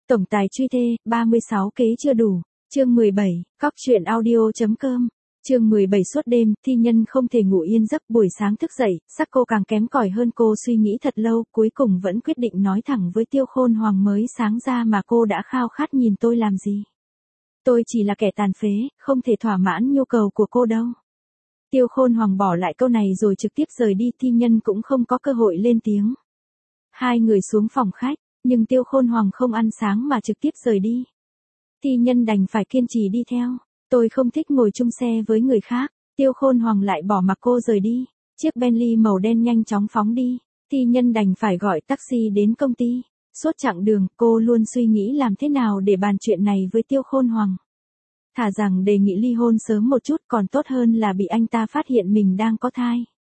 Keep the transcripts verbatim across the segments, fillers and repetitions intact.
Tổng tài truy thê, ba mươi sáu kế chưa đủ. Chương mười bảy, cóc truyện audio.com. Chương mười bảy suốt đêm, thi nhân không thể ngủ yên giấc, buổi sáng thức dậy, sắc cô càng kém cỏi hơn, cô suy nghĩ thật lâu, cuối cùng vẫn quyết định nói thẳng với Tiêu Khôn Hoàng mới sáng ra mà cô đã khao khát nhìn tôi làm gì. Tôi chỉ là kẻ tàn phế, không thể thỏa mãn nhu cầu của cô đâu. Tiêu Khôn Hoàng bỏ lại câu này rồi trực tiếp rời đi, thi nhân cũng không có cơ hội lên tiếng. Hai người xuống phòng khách, nhưng Tiêu Khôn Hoàng không ăn sáng mà trực tiếp rời đi. Thi nhân đành phải kiên trì đi theo. Tôi không thích ngồi chung xe với người khác. Tiêu Khôn Hoàng lại bỏ mặc cô rời đi. Chiếc Bentley màu đen nhanh chóng phóng đi. Thi nhân đành phải gọi taxi đến công ty. Suốt chặng đường, cô luôn suy nghĩ làm thế nào để bàn chuyện này với Tiêu Khôn Hoàng. Thà rằng đề nghị ly hôn sớm một chút còn tốt hơn là bị anh ta phát hiện mình đang có thai.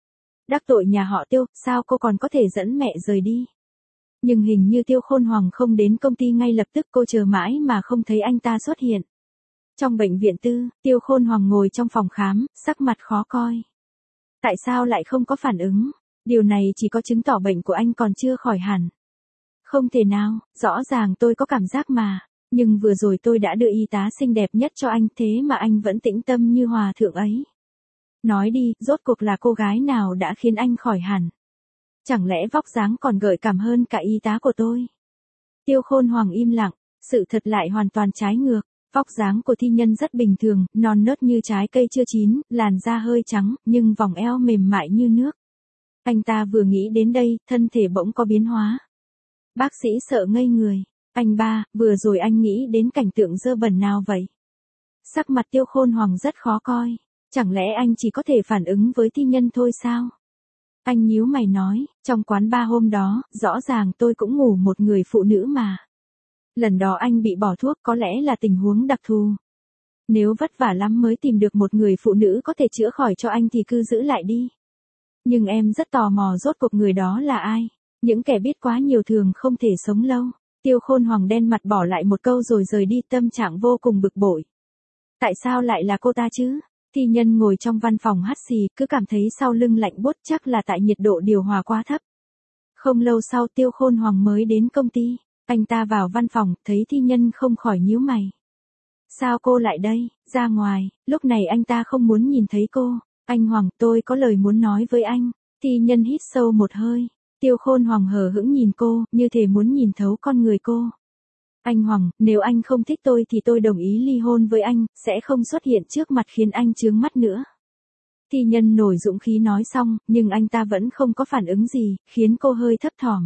Đắc tội nhà họ Tiêu, sao cô còn có thể dẫn mẹ rời đi? Nhưng hình như Tiêu Khôn Hoàng không đến công ty ngay lập tức, cô chờ mãi mà không thấy anh ta xuất hiện. Trong bệnh viện tư, Tiêu Khôn Hoàng ngồi trong phòng khám, sắc mặt khó coi. Tại sao lại không có phản ứng? Điều này chỉ có chứng tỏ bệnh của anh còn chưa khỏi hẳn. Không thể nào, rõ ràng tôi có cảm giác mà. Nhưng vừa rồi tôi đã đưa y tá xinh đẹp nhất cho anh, thế mà anh vẫn tĩnh tâm như hòa thượng ấy. Nói đi, rốt cuộc là cô gái nào đã khiến anh khỏi hẳn? Chẳng lẽ vóc dáng còn gợi cảm hơn cả y tá của tôi? Tiêu Khôn Hoàng im lặng, sự thật lại hoàn toàn trái ngược. Vóc dáng của thi nhân rất bình thường, non nớt như trái cây chưa chín, làn da hơi trắng, nhưng vòng eo mềm mại như nước. Anh ta vừa nghĩ đến đây, thân thể bỗng có biến hóa. Bác sĩ sợ ngây người. Anh ba, vừa rồi anh nghĩ đến cảnh tượng dơ bẩn nào vậy? Sắc mặt Tiêu Khôn Hoàng rất khó coi. Chẳng lẽ anh chỉ có thể phản ứng với thi nhân thôi sao? Anh nhíu mày nói, trong quán bar hôm đó, rõ ràng tôi cũng ngủ một người phụ nữ mà. Lần đó anh bị bỏ thuốc, có lẽ là tình huống đặc thù. Nếu vất vả lắm mới tìm được một người phụ nữ có thể chữa khỏi cho anh thì cứ giữ lại đi. Nhưng em rất tò mò rốt cuộc người đó là ai. Những kẻ biết quá nhiều thường không thể sống lâu. Tiêu Khôn Hoàng đen mặt bỏ lại một câu rồi rời đi, tâm trạng vô cùng bực bội. Tại sao lại là cô ta chứ? Thi nhân ngồi trong văn phòng hắt xì, cứ cảm thấy sau lưng lạnh buốt, chắc là tại nhiệt độ điều hòa quá thấp. Không lâu sau Tiêu Khôn Hoàng mới đến công ty. Anh ta vào văn phòng, thấy thi nhân không khỏi nhíu mày. Sao cô lại đây? Ra ngoài. Lúc này anh ta không muốn nhìn thấy cô. Anh Hoàng, tôi có lời muốn nói với anh. Thi nhân hít sâu một hơi. Tiêu Khôn Hoàng hờ hững nhìn cô, như thể muốn nhìn thấu con người cô. Anh Hoàng, nếu anh không thích tôi thì tôi đồng ý ly hôn với anh, sẽ không xuất hiện trước mặt khiến anh chướng mắt nữa. Thi nhân nổi dũng khí nói xong, nhưng anh ta vẫn không có phản ứng gì, khiến cô hơi thấp thỏm.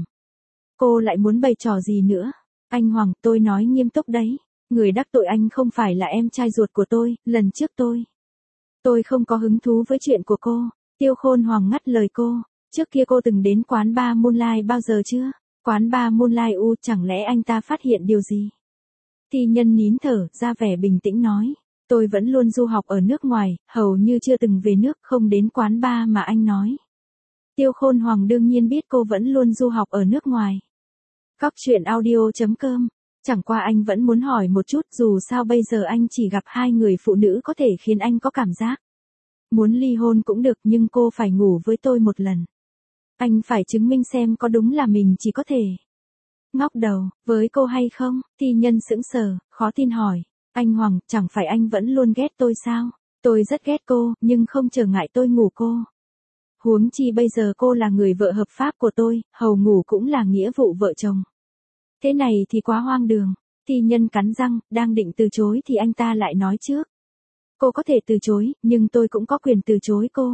Cô lại muốn bày trò gì nữa? Anh Hoàng, tôi nói nghiêm túc đấy. Người đắc tội anh không phải là em trai ruột của tôi, lần trước tôi. Tôi không có hứng thú với chuyện của cô. Tiêu Khôn Hoàng ngắt lời cô. Trước kia cô từng đến quán bar Moonlight bao giờ chưa? Quán bar Moonlight u, chẳng lẽ anh ta phát hiện điều gì? Thi nhân nín thở, ra vẻ bình tĩnh nói. Tôi vẫn luôn du học ở nước ngoài, hầu như chưa từng về nước, không đến quán bar mà anh nói. Tiêu Khôn Hoàng đương nhiên biết cô vẫn luôn du học ở nước ngoài. Cóc truyện audio.com. Chẳng qua anh vẫn muốn hỏi một chút, dù sao bây giờ anh chỉ gặp hai người phụ nữ có thể khiến anh có cảm giác. Muốn ly hôn cũng được, nhưng cô phải ngủ với tôi một lần. Anh phải chứng minh xem có đúng là mình chỉ có thể ngóc đầu với cô hay không? Thi nhân sững sờ, khó tin hỏi. Anh Hoàng, chẳng phải anh vẫn luôn ghét tôi sao? Tôi rất ghét cô, nhưng không trở ngại tôi ngủ cô. Huống chi bây giờ cô là người vợ hợp pháp của tôi, hầu ngủ cũng là nghĩa vụ vợ chồng. Thế này thì quá hoang đường. Thi nhân cắn răng, đang định từ chối thì anh ta lại nói trước. Cô có thể từ chối, nhưng tôi cũng có quyền từ chối cô.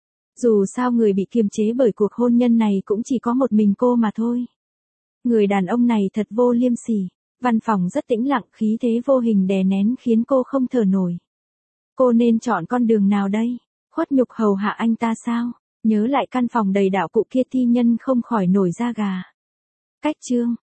Dù sao người bị kiềm chế bởi cuộc hôn nhân này cũng chỉ có một mình cô mà thôi. Người đàn ông này thật vô liêm sỉ. Văn phòng rất tĩnh lặng, khí thế vô hình đè nén khiến cô không thở nổi. Cô nên chọn con đường nào đây? Khuất nhục hầu hạ anh ta sao? Nhớ lại căn phòng đầy đạo cụ kia, thi nhân không khỏi nổi da gà. Cách chương.